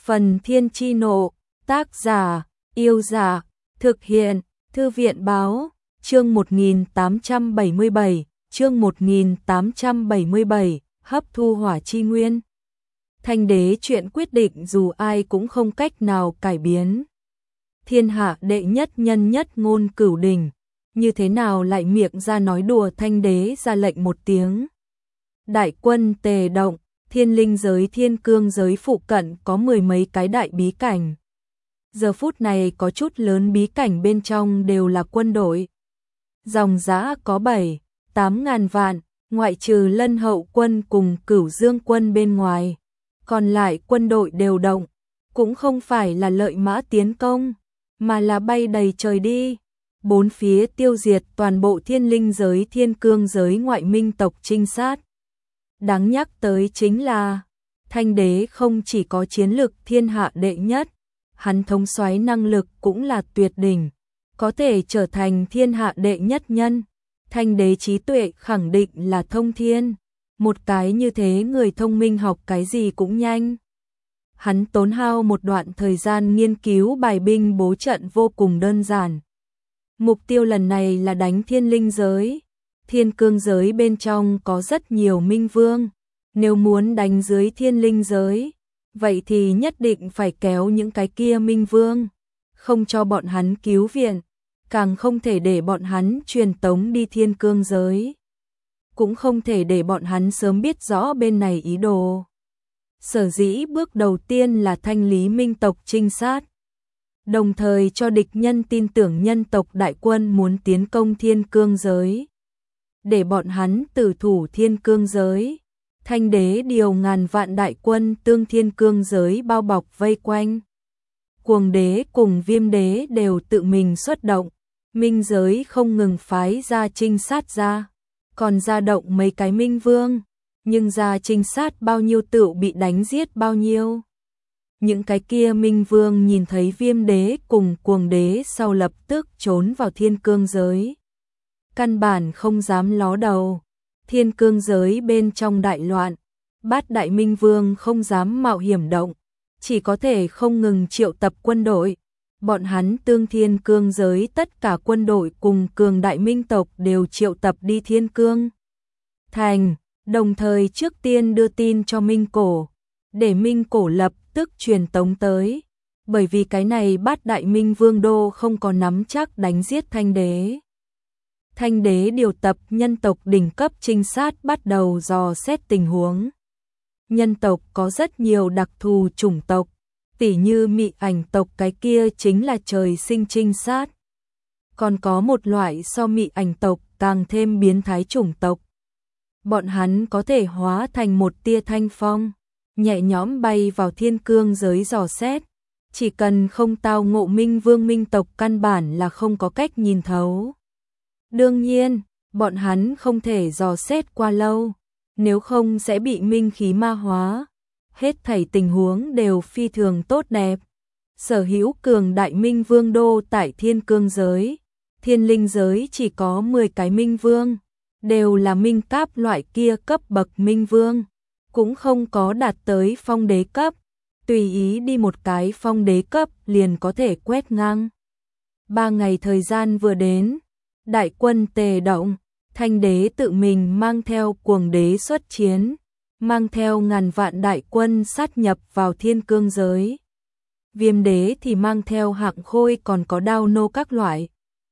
Phần Thiên Chi Nộ, tác giả, Yêu Dạ, thực hiện, Thư viện Báo, chương 1877, chương 1877, hấp thu hỏa chi nguyên. Thanh đế chuyện quyết định dù ai cũng không cách nào cải biến. Thiên hạ đệ nhất nhân nhất ngôn cửu đỉnh, như thế nào lại miệng ra nói đùa. Thanh đế ra lệnh một tiếng. Đại quân tề động, thiên linh giới thiên cương giới phụ cận có mười mấy cái đại bí cảnh. Giờ phút này có chút lớn bí cảnh bên trong đều là quân đội. Dòng dã có 7-8 ngàn vạn, ngoại trừ Lân Hậu quân cùng Cửu Dương quân bên ngoài. Còn lại quân đội đều động, cũng không phải là lợi mã tiến công, mà là bay đầy trời đi. Bốn phía tiêu diệt toàn bộ thiên linh giới thiên cương giới ngoại minh tộc trinh sát. Đáng nhắc tới chính là, Thanh đế không chỉ có chiến lực thiên hạ đệ nhất, hắn thống soái năng lực cũng là tuyệt đỉnh, có thể trở thành thiên hạ đệ nhất nhân. Thanh đế trí tuệ khẳng định là thông thiên, một cái như thế người thông minh học cái gì cũng nhanh. Hắn tốn hao một đoạn thời gian nghiên cứu bài binh bố trận vô cùng đơn giản. Mục tiêu lần này là đánh thiên linh giới. Thiên cương giới bên trong có rất nhiều minh vương, nếu muốn đánh dưới thiên linh giới, vậy thì nhất định phải kéo những cái kia minh vương, không cho bọn hắn cứu viện, càng không thể để bọn hắn truyền tống đi thiên cương giới, cũng không thể để bọn hắn sớm biết rõ bên này ý đồ. Sở dĩ bước đầu tiên là thanh lý minh tộc trinh sát, đồng thời cho địch nhân tin tưởng nhân tộc đại quân muốn tiến công thiên cương giới, để bọn hắn tử thủ thiên cương giới. Thanh đế điều ngàn vạn đại quân tương thiên cương giới bao bọc vây quanh. Cuồng đế cùng Viêm đế đều tự mình xuất động, minh giới không ngừng phái ra trinh sát ra, còn ra động mấy cái minh vương, nhưng ra trinh sát bao nhiêu tựu bị đánh giết bao nhiêu. Những cái kia minh vương nhìn thấy Viêm đế cùng cuồng đế sau lập tức trốn vào thiên cương giới. Căn bản không dám ló đầu, thiên cương giới bên trong đại loạn, bát đại minh vương không dám mạo hiểm động, chỉ có thể không ngừng triệu tập quân đội. Bọn hắn tương thiên cương giới tất cả quân đội cùng cường đại minh tộc đều triệu tập đi thiên cương thành, đồng thời trước tiên đưa tin cho Minh Cổ, để Minh Cổ lập tức truyền tống tới, bởi vì cái này bát đại minh vương đô không có nắm chắc đánh giết thanh đế. Thanh đế điều tập nhân tộc đỉnh cấp trinh sát bắt đầu dò xét tình huống. Nhân tộc có rất nhiều đặc thù chủng tộc, tỉ như mị ảnh tộc, cái kia chính là trời sinh trinh sát. Còn có một loại so mị ảnh tộc càng thêm biến thái chủng tộc. Bọn hắn có thể hóa thành một tia thanh phong, nhẹ nhõm bay vào thiên cương giới dò xét. Chỉ cần không tao ngộ minh vương minh tộc căn bản là không có cách nhìn thấu. Đương nhiên, bọn hắn không thể dò xét qua lâu, nếu không sẽ bị minh khí ma hóa. Hết thảy tình huống đều phi thường tốt đẹp. Sở hữu cường đại minh vương đô tại thiên cương giới, thiên linh giới chỉ có 10 cái minh vương, đều là minh cáp loại kia cấp bậc minh vương, cũng không có đạt tới phong đế cấp, tùy ý đi một cái phong đế cấp liền có thể quét ngang. 3 ngày thời gian vừa đến, đại quân tề động, thanh đế tự mình mang theo cuồng đế xuất chiến, mang theo ngàn vạn đại quân sát nhập vào thiên cương giới. Viêm đế thì mang theo hạng khôi còn có đao nô các loại.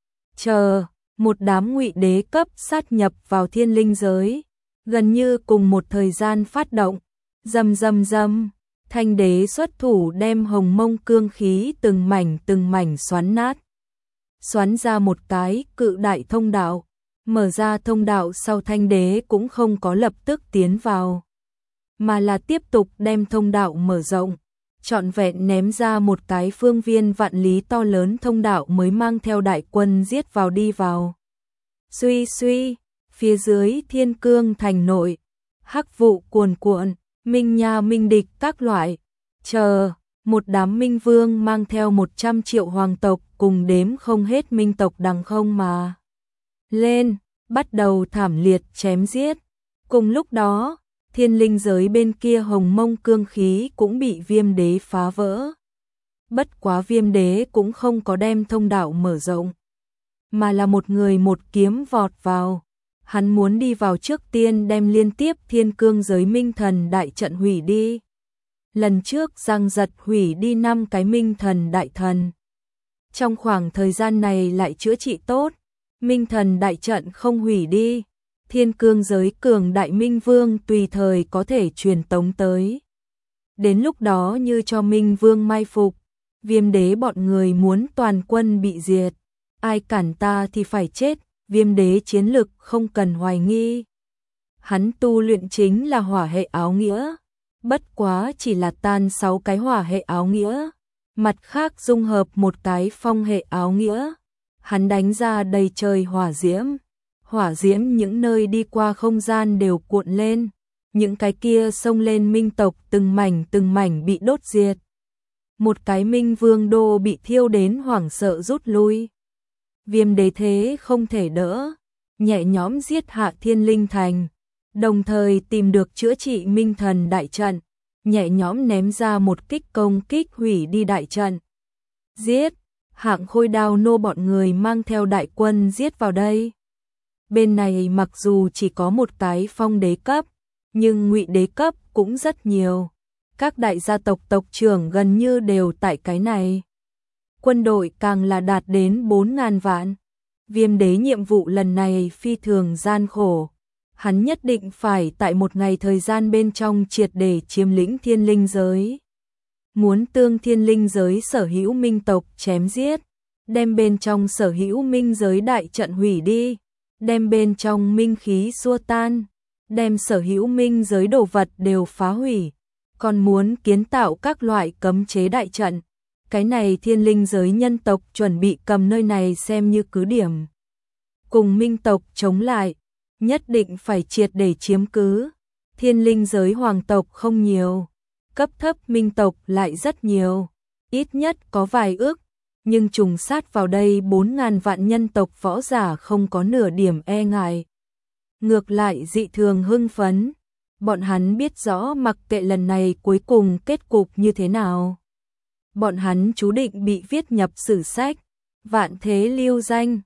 Một đám ngụy đế cấp sát nhập vào thiên linh giới, gần như cùng một thời gian phát động. Rầm rầm rầm, thanh đế xuất thủ đem hồng mông cương khí từng mảnh xoắn nát. Xoắn ra một cái cự đại thông đạo, mở ra thông đạo sau thanh đế cũng không có lập tức tiến vào, mà là tiếp tục đem thông đạo mở rộng, trọn vẹn ném ra một cái phương viên vạn lý to lớn thông đạo mới mang theo đại quân giết vào đi vào. Suy suy, phía dưới thiên cương thành nội, hắc vụ cuồn cuộn, minh nha minh địch các loại, một đám minh vương mang theo 100 triệu hoàng tộc cùng đếm không hết minh tộc đằng không mà lên, bắt đầu thảm liệt chém giết. Cùng lúc đó, Thiên linh giới bên kia hồng mông cương khí cũng bị Viêm Đế phá vỡ. Bất quá Viêm Đế cũng không có đem thông đạo mở rộng, mà là một người một kiếm vọt vào. Hắn muốn đi vào trước tiên đem liên tiếp thiên cương giới minh thần đại trận hủy đi. Lần trước Giang Giật hủy đi 5 cái minh thần đại thần. Trong khoảng thời gian này lại chữa trị tốt, minh thần đại trận không hủy đi. Thiên cương giới cường đại minh vương tùy thời có thể truyền tống tới. Đến lúc đó như cho minh vương mai phục, Viêm Đế bọn người muốn toàn quân bị diệt. Ai cản ta thì phải chết, Viêm Đế chiến lực không cần hoài nghi. Hắn tu luyện chính là hỏa hệ áo nghĩa, bất quá chỉ là tan 6 cái hỏa hệ áo nghĩa, mặt khác dung hợp một cái phong hệ áo nghĩa. Hắn đánh ra đầy trời hỏa diễm những nơi đi qua không gian đều cuộn lên, những cái kia xông lên minh tộc từng mảnh bị đốt diệt. Một cái minh vương đô bị thiêu đến hoảng sợ rút lui. Viêm Đế thế không thể đỡ, nhẹ nhõm giết hạ Thiên Linh Thành, đồng thời tìm được chữa trị minh thần đại trận, nhẹ nhõm ném ra một kích công kích hủy đi đại trận. Giết, Hạng Khôi Đao nô bọn người mang theo đại quân giết vào đây. Bên này mặc dù chỉ có một cái phong đế cấp, nhưng ngụy đế cấp cũng rất nhiều. Các đại gia tộc tộc trưởng gần như đều tại cái này. Quân đội càng là đạt đến 4.000 vạn. Viêm Đế nhiệm vụ lần này phi thường gian khổ. Hắn nhất định phải tại một ngày thời gian bên trong triệt để chiếm lĩnh thiên linh giới. Muốn tương thiên linh giới sở hữu minh tộc chém giết, đem bên trong sở hữu minh giới đại trận hủy đi, đem bên trong minh khí xua tan, đem sở hữu minh giới đồ vật đều phá hủy, còn muốn kiến tạo các loại cấm chế đại trận. Cái này thiên linh giới nhân tộc chuẩn bị cầm nơi này xem như cứ điểm. Cùng minh tộc chống lại, nhất định phải triệt để chiếm cứ. Thiên linh giới hoàng tộc không nhiều, cấp thấp minh tộc lại rất nhiều, ít nhất có vài ước, nhưng trùng sát vào đây 4.000 vạn nhân tộc võ giả không có nửa điểm e ngại. Ngược lại dị thường hưng phấn, bọn hắn biết rõ mặc kệ lần này cuối cùng kết cục như thế nào. Bọn hắn chú định bị viết nhập sử sách, vạn thế lưu danh.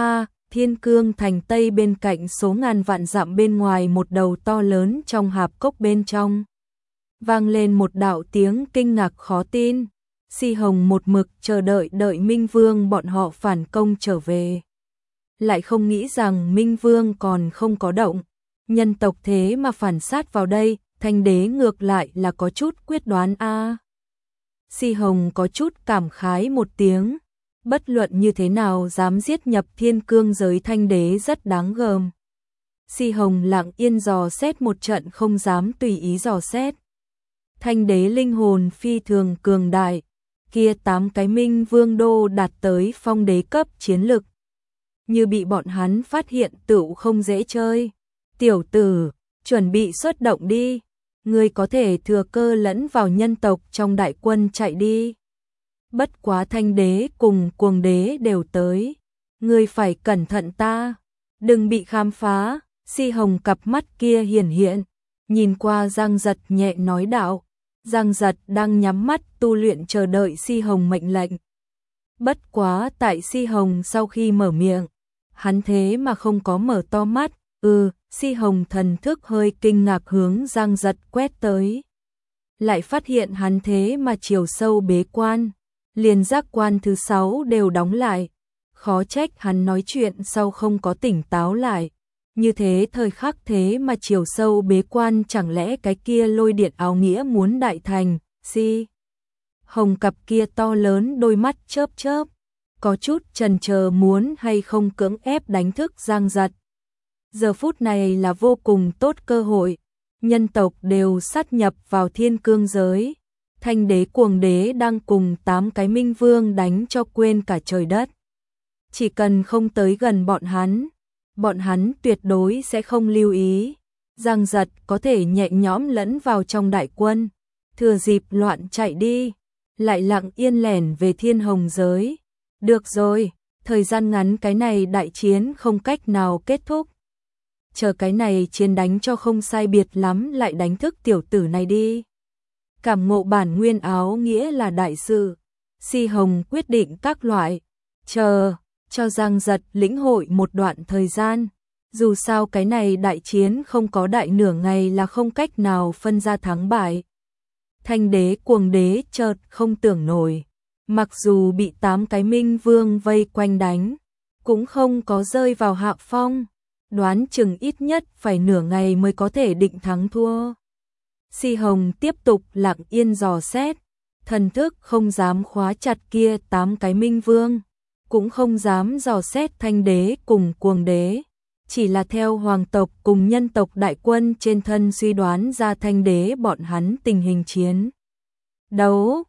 Thiên cương thành Tây bên cạnh số ngàn vạn dặm bên ngoài một đầu to lớn trong hạp cốc bên trong. Vang lên một đạo tiếng kinh ngạc khó tin. Si Hồng một mực chờ đợi Minh Vương bọn họ phản công trở về. Lại không nghĩ rằng Minh Vương còn không có động. Nhân tộc thế mà phản sát vào đây, Thanh Đế ngược lại là có chút quyết đoán Si Hồng có chút cảm khái một tiếng. Bất luận như thế nào dám giết nhập thiên cương giới Thanh Đế rất đáng gờm. Si Hồng lặng yên dò xét một trận không dám tùy ý dò xét. Thanh Đế linh hồn phi thường cường đại, kia 8 cái minh vương đô đạt tới phong đế cấp chiến lực. Như bị bọn hắn phát hiện tựu không dễ chơi. Tiểu tử, chuẩn bị xuất động đi, ngươi có thể thừa cơ lẫn vào nhân tộc trong đại quân chạy đi. Bất quá Thanh Đế cùng Cuồng Đế đều tới, ngươi phải cẩn thận ta, đừng bị khám phá. Si Hồng cặp mắt kia hiển hiện, nhìn qua Giang Giật nhẹ nói đạo. Giang Giật đang nhắm mắt tu luyện chờ đợi Si Hồng mệnh lệnh. Bất quá tại Si Hồng sau khi mở miệng, hắn thế mà không có mở to mắt. Si Hồng thần thức hơi kinh ngạc hướng Giang Giật quét tới. Lại phát hiện hắn thế mà chiều sâu bế quan, liền giác quan thứ 6 đều đóng lại. Khó trách hắn nói chuyện sau không có tỉnh táo lại. Như thế thời khắc thế mà chiều sâu bế quan, chẳng lẽ cái kia lôi điện áo nghĩa muốn đại thành. Si Hồng cặp kia to lớn đôi mắt chớp chớp, có chút chần chờ muốn hay không cưỡng ép đánh thức Giang Giật. Giờ phút này là vô cùng tốt cơ hội, nhân tộc đều sát nhập vào thiên cương giới. Thanh Đế Cuồng Đế đang cùng 8 cái minh vương đánh cho quên cả trời đất. Chỉ cần không tới gần bọn hắn tuyệt đối sẽ không lưu ý. Giang Giật có thể nhẹ nhõm lẫn vào trong đại quân, thừa dịp loạn chạy đi, lại lặng yên lẻn về thiên hồng giới. Được rồi, thời gian ngắn cái này đại chiến không cách nào kết thúc. chờ cái này chiến đánh cho không sai biệt lắm lại đánh thức tiểu tử này đi. Cảm ngộ bản nguyên áo nghĩa là đại sự, Si Hồng quyết định các loại, chờ, cho Giang Giật lĩnh hội một đoạn thời gian. Dù sao cái này đại chiến không có đại nửa ngày là không cách nào phân ra thắng bại. Thanh đế cuồng đế chợt không tưởng nổi, mặc dù bị 8 cái minh vương vây quanh đánh, cũng không có rơi vào hạ phong, đoán chừng ít nhất phải nửa ngày mới có thể định thắng thua. Si Hồng tiếp tục lặng yên dò xét, thần thức không dám khóa chặt kia 8 cái minh vương, cũng không dám dò xét thanh đế cùng cuồng đế, chỉ là theo hoàng tộc cùng nhân tộc đại quân trên thân suy đoán ra thanh đế bọn hắn tình hình chiến đấu.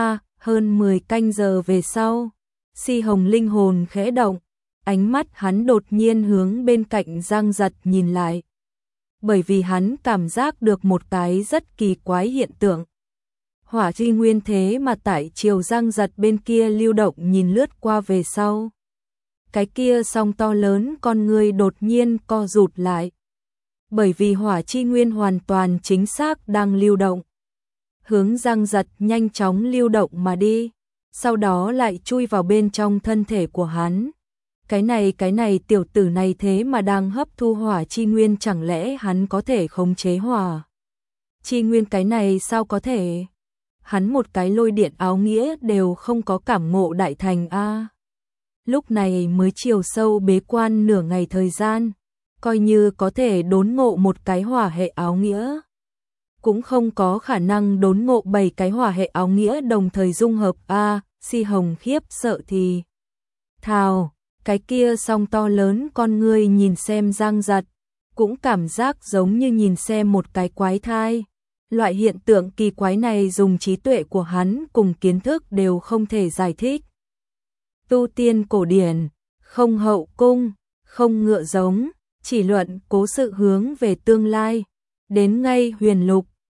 Hơn 10 canh giờ về sau, Si Hồng linh hồn khẽ động, ánh mắt hắn đột nhiên hướng bên cạnh Giang Giật nhìn lại. Bởi vì hắn cảm giác được một cái rất kỳ quái hiện tượng. Hỏa chi nguyên thế mà tại chiều Giang Giật bên kia lưu động nhìn lướt qua về sau. Cái kia song to lớn con người đột nhiên co rụt lại. Bởi vì hỏa chi nguyên hoàn toàn chính xác đang lưu động. Hướng Giang Giật nhanh chóng lưu động mà đi, sau đó lại chui vào bên trong thân thể của hắn. Cái này tiểu tử này thế mà đang hấp thu hỏa chi nguyên, chẳng lẽ hắn có thể khống chế hỏa chi nguyên? Cái này sao có thể? Hắn một cái lôi điện áo nghĩa đều không có cảm ngộ đại thành a. Lúc này mới chiều sâu bế quan nửa ngày thời gian, coi như có thể đốn ngộ một cái hỏa hệ áo nghĩa, cũng không có khả năng đốn ngộ 7 cái hỏa hệ áo nghĩa đồng thời dung hợp a. Si Hồng khiếp sợ thì thào, cái kia song to lớn con ngươi nhìn xem Giang Giật, cũng cảm giác giống như nhìn xem một cái quái thai. Loại hiện tượng kỳ quái này dùng trí tuệ của hắn cùng kiến thức đều không thể giải thích. Tu tiên cổ điển, không hậu cung, không ngựa giống, chỉ luận cố sự hướng về tương lai. Đến ngay huyền lục,